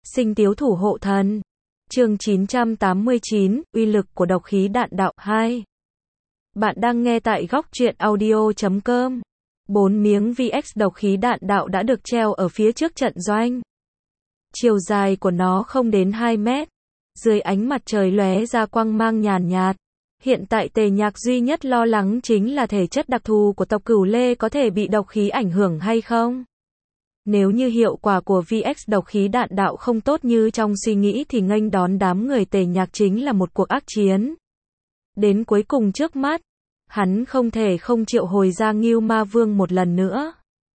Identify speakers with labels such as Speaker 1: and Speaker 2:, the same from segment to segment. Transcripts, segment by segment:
Speaker 1: Sinh tiếu thủ hộ thần. Chương 989, uy lực của độc khí đạn đạo 2. Bạn đang nghe tại góc truyện audio.com. 4 miếng VX độc khí đạn đạo đã được treo ở phía trước trận doanh. Chiều dài của nó không đến 2 mét. Dưới ánh mặt trời lóe ra quang mang nhàn nhạt. Hiện tại Tề Nhạc duy nhất lo lắng chính là thể chất đặc thù của tộc Cửu Lê có thể bị độc khí ảnh hưởng hay không. Nếu như hiệu quả của VX độc khí đạn đạo không tốt như trong suy nghĩ thì nghênh đón đám người Tề Nhạc chính là một cuộc ác chiến. Đến cuối cùng trước mắt, hắn không thể không triệu hồi ra Ngưu Ma Vương một lần nữa.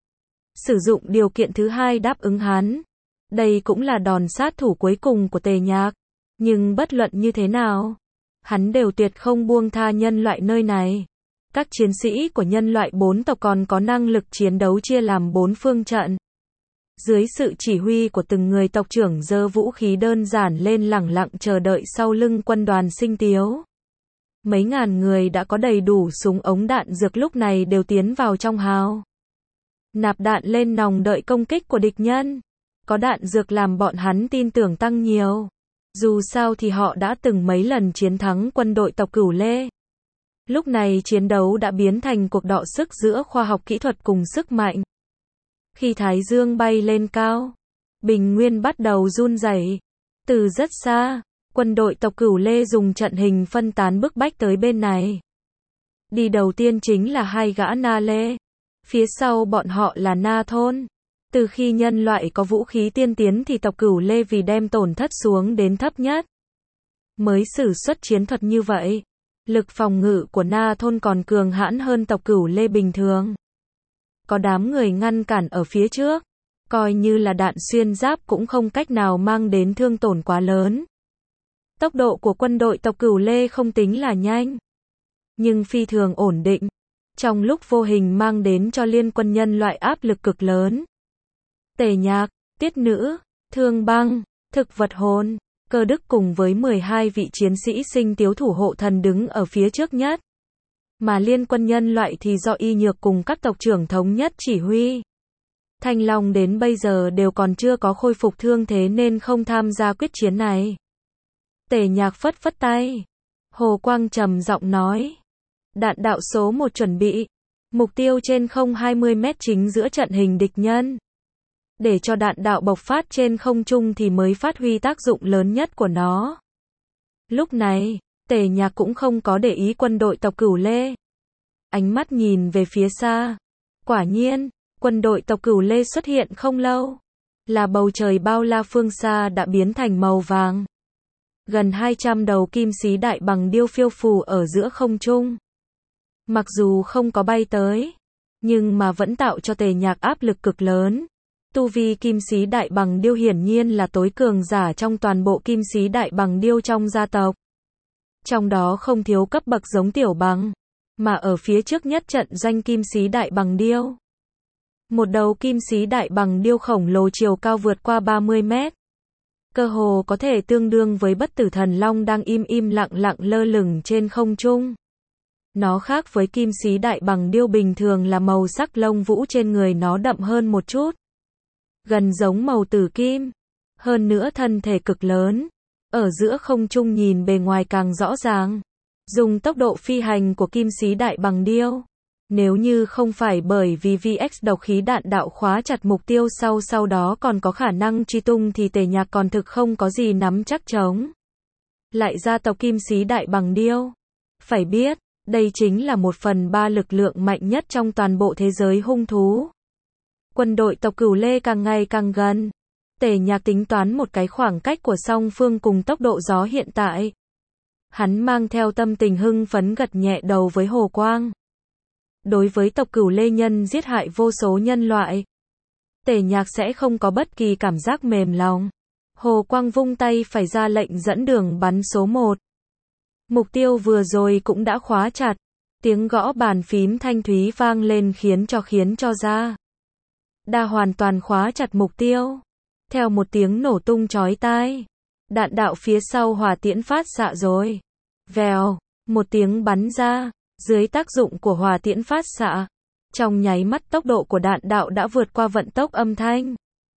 Speaker 1: Sử dụng điều kiện thứ hai đáp ứng hắn. Đây cũng là đòn sát thủ cuối cùng của Tề Nhạc. Nhưng bất luận như thế nào, hắn đều tuyệt không buông tha nhân loại nơi này. Các chiến sĩ của nhân loại 4 tộc còn có năng lực chiến đấu chia làm 4 phương trận. Dưới sự chỉ huy của từng người tộc trưởng giơ vũ khí đơn giản lên lẳng lặng chờ đợi sau lưng quân đoàn Sinh Tiếu. Mấy ngàn người đã có đầy đủ súng ống đạn dược lúc này đều tiến vào trong hào. Nạp đạn lên nòng đợi công kích của địch nhân. Có đạn dược làm bọn hắn tin tưởng tăng nhiều. Dù sao thì họ đã từng mấy lần chiến thắng quân đội tộc Cửu Lê. Lúc này chiến đấu đã biến thành cuộc đọ sức giữa khoa học kỹ thuật cùng sức mạnh. Khi Thái Dương bay lên cao, bình nguyên bắt đầu run rẩy. Từ rất xa, quân đội tộc Cửu Lê dùng trận hình phân tán bức bách tới bên này. Đi đầu tiên chính là hai gã Na Lê. Phía sau bọn họ là Na Thôn. Từ khi nhân loại có vũ khí tiên tiến thì tộc Cửu Lê vì đem tổn thất xuống đến thấp nhất, mới sử xuất chiến thuật như vậy. Lực phòng ngự của Na Thôn còn cường hãn hơn tộc Cửu Lê bình thường. Có đám người ngăn cản ở phía trước, coi như là đạn xuyên giáp cũng không cách nào mang đến thương tổn quá lớn. Tốc độ của quân đội tộc Cửu Lê không tính là nhanh, nhưng phi thường ổn định, trong lúc vô hình mang đến cho liên quân nhân loại áp lực cực lớn. Tề Nhạc, Tiết Nữ, Thương Băng, Thực Vật Hồn, Cơ Đức cùng với 12 vị chiến sĩ Sinh Tiếu thủ hộ thần đứng ở phía trước nhất. Mà liên quân nhân loại thì do Y Nhược cùng các tộc trưởng thống nhất chỉ huy. Thanh Long đến bây giờ đều còn chưa có khôi phục thương thế nên không tham gia quyết chiến này. Tề Nhạc phất phất tay. Hồ Quang trầm giọng nói. Đạn đạo số 1 chuẩn bị. Mục tiêu trên không 20 mét chính giữa trận hình địch nhân. Để cho đạn đạo bộc phát trên không trung thì mới phát huy tác dụng lớn nhất của nó. Lúc này, Tề Nhạc cũng không có để ý quân đội tộc Cửu Lê. Ánh mắt nhìn về phía xa. Quả nhiên, quân đội tộc Cửu Lê xuất hiện không lâu. Là bầu trời bao la phương xa đã biến thành màu vàng. Gần 200 đầu kim xí đại bằng điêu phiêu phù ở giữa không trung. Mặc dù không có bay tới, nhưng mà vẫn tạo cho Tề Nhạc áp lực cực lớn. Tu vi kim xí đại bằng điêu hiển nhiên là tối cường giả trong toàn bộ kim xí đại bằng điêu trong gia tộc. Trong đó không thiếu cấp bậc giống tiểu bằng, mà ở phía trước nhất trận doanh kim xí đại bằng điêu. Một đầu kim xí đại bằng điêu khổng lồ chiều cao vượt qua 30 mét. Cơ hồ có thể tương đương với bất tử thần long đang im lặng lơ lửng trên không trung. Nó khác với kim xí đại bằng điêu bình thường là màu sắc lông vũ trên người nó đậm hơn một chút. Gần giống màu tử kim. Hơn nữa thân thể cực lớn. Ở giữa không trung nhìn bề ngoài càng rõ ràng. Dùng tốc độ phi hành của kim xí đại bằng điêu. Nếu như không phải bởi vì VX độc khí đạn đạo khóa chặt mục tiêu sau đó còn có khả năng truy tung thì Tề Nhạc còn thực không có gì nắm chắc chống. Lại gia tộc kim xí đại bằng điêu. Phải biết, đây chính là 1/3 lực lượng mạnh nhất trong toàn bộ thế giới hung thú. Quân đội tộc Cửu Lê càng ngày càng gần. Tề Nhạc tính toán một cái khoảng cách của song phương cùng tốc độ gió hiện tại. Hắn mang theo tâm tình hưng phấn gật nhẹ đầu với Hồ Quang. Đối với tộc Cửu Lê nhân giết hại vô số nhân loại, Tề Nhạc sẽ không có bất kỳ cảm giác mềm lòng. Hồ Quang vung tay phải ra lệnh dẫn đường bắn số 1. Mục tiêu vừa rồi cũng đã khóa chặt. Tiếng gõ bàn phím thanh thúy vang lên khiến cho ra. Đã hoàn toàn khóa chặt mục tiêu. Theo một tiếng nổ tung chói tai, đạn đạo phía sau hỏa tiễn phát xạ rồi. Vèo, một tiếng bắn ra, dưới tác dụng của hỏa tiễn phát xạ, trong nháy mắt tốc độ của đạn đạo đã vượt qua vận tốc âm thanh.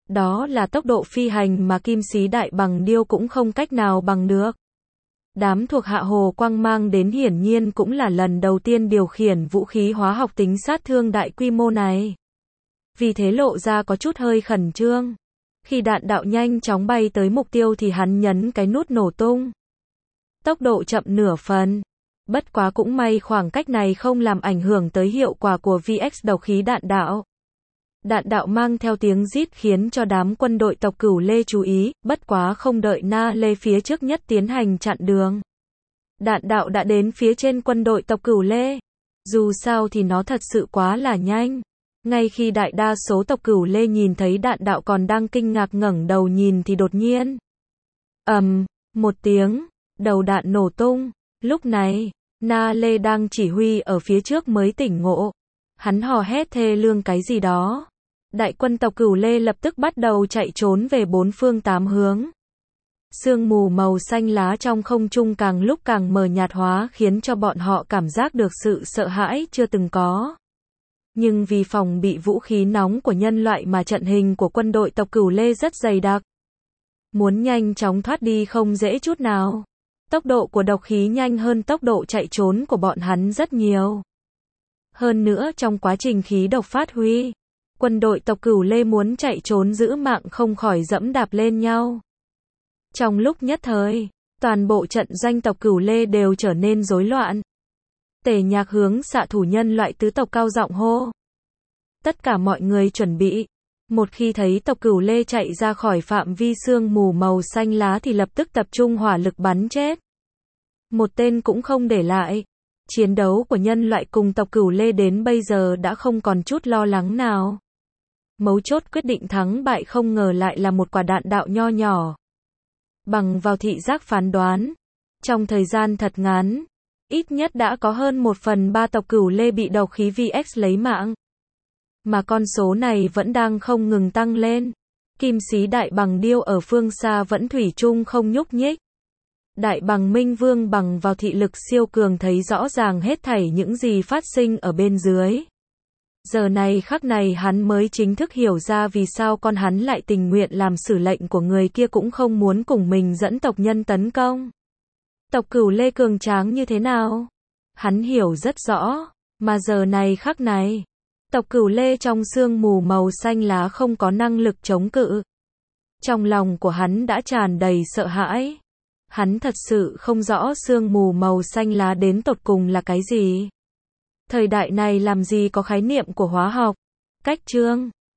Speaker 1: Đó là tốc độ phi hành mà Kim Sĩ Đại Bằng Điêu cũng không cách nào bằng được. Đám thuộc hạ Hồ Quang mang đến hiển nhiên cũng là lần đầu tiên điều khiển vũ khí hóa học tính sát thương đại quy mô này. Vì thế lộ ra có chút hơi khẩn trương. Khi đạn đạo nhanh chóng bay tới mục tiêu thì hắn nhấn cái nút nổ tung. Tốc độ chậm nửa phần. Bất quá cũng may khoảng cách này không làm ảnh hưởng tới hiệu quả của VX đầu khí đạn đạo. Đạn đạo mang theo tiếng rít khiến cho đám quân đội tộc Cửu Lê chú ý, bất quá không đợi Na Lê phía trước nhất tiến hành chặn đường. Đạn đạo đã đến phía trên quân đội tộc Cửu Lê. Dù sao thì nó thật sự quá là nhanh. Ngay khi đại đa số tộc Cửu Lê nhìn thấy đạn đạo còn đang kinh ngạc ngẩng đầu nhìn thì đột nhiên. Một tiếng, đầu đạn nổ tung. Lúc này, Na Lê đang chỉ huy ở phía trước mới tỉnh ngộ. Hắn hò hét thê lương cái gì đó. Đại quân tộc Cửu Lê lập tức bắt đầu chạy trốn về bốn phương tám hướng. Sương mù màu xanh lá trong không trung càng lúc càng mờ nhạt hóa khiến cho bọn họ cảm giác được sự sợ hãi chưa từng có. Nhưng vì phòng bị vũ khí nóng của nhân loại mà trận hình của quân đội tộc Cửu Lê rất dày đặc. Muốn nhanh chóng thoát đi không dễ chút nào. Tốc độ của độc khí nhanh hơn tốc độ chạy trốn của bọn hắn rất nhiều. Hơn nữa trong quá trình khí độc phát huy, quân đội tộc Cửu Lê muốn chạy trốn giữ mạng không khỏi dẫm đạp lên nhau. Trong lúc nhất thời, toàn bộ trận doanh tộc Cửu Lê đều trở nên rối loạn. Tề Nhạc hướng xạ thủ nhân loại tứ tộc cao giọng hô. Tất cả mọi người chuẩn bị. Một khi thấy tộc Cửu Lê chạy ra khỏi phạm vi sương mù màu xanh lá thì lập tức tập trung hỏa lực bắn chết. Một tên cũng không để lại. Chiến đấu của nhân loại cùng tộc Cửu Lê đến bây giờ đã không còn chút lo lắng nào. Mấu chốt quyết định thắng bại không ngờ lại là một quả đạn đạo nho nhỏ. Bằng vào thị giác phán đoán, trong thời gian thật ngắn, ít nhất đã có hơn 1/3 tộc Cửu Lê bị độc khí VX lấy mạng. Mà con số này vẫn đang không ngừng tăng lên. Kim Sĩ Đại Bằng Điêu ở phương xa vẫn thủy chung không nhúc nhích. Đại Bằng Minh Vương bằng vào thị lực siêu cường thấy rõ ràng hết thảy những gì phát sinh ở bên dưới. Giờ này khắc này hắn mới chính thức hiểu ra vì sao con hắn lại tình nguyện làm xử lệnh của người kia cũng không muốn cùng mình dẫn tộc nhân tấn công. Tộc Cửu Lê cường tráng như thế nào? Hắn hiểu rất rõ, mà giờ này khắc này, tộc Cửu Lê trong sương mù màu xanh lá không có năng lực chống cự. Trong lòng của hắn đã tràn đầy sợ hãi. Hắn thật sự không rõ sương mù màu xanh lá đến tột cùng là cái gì. Thời đại này làm gì có khái niệm của hóa học. Cách chương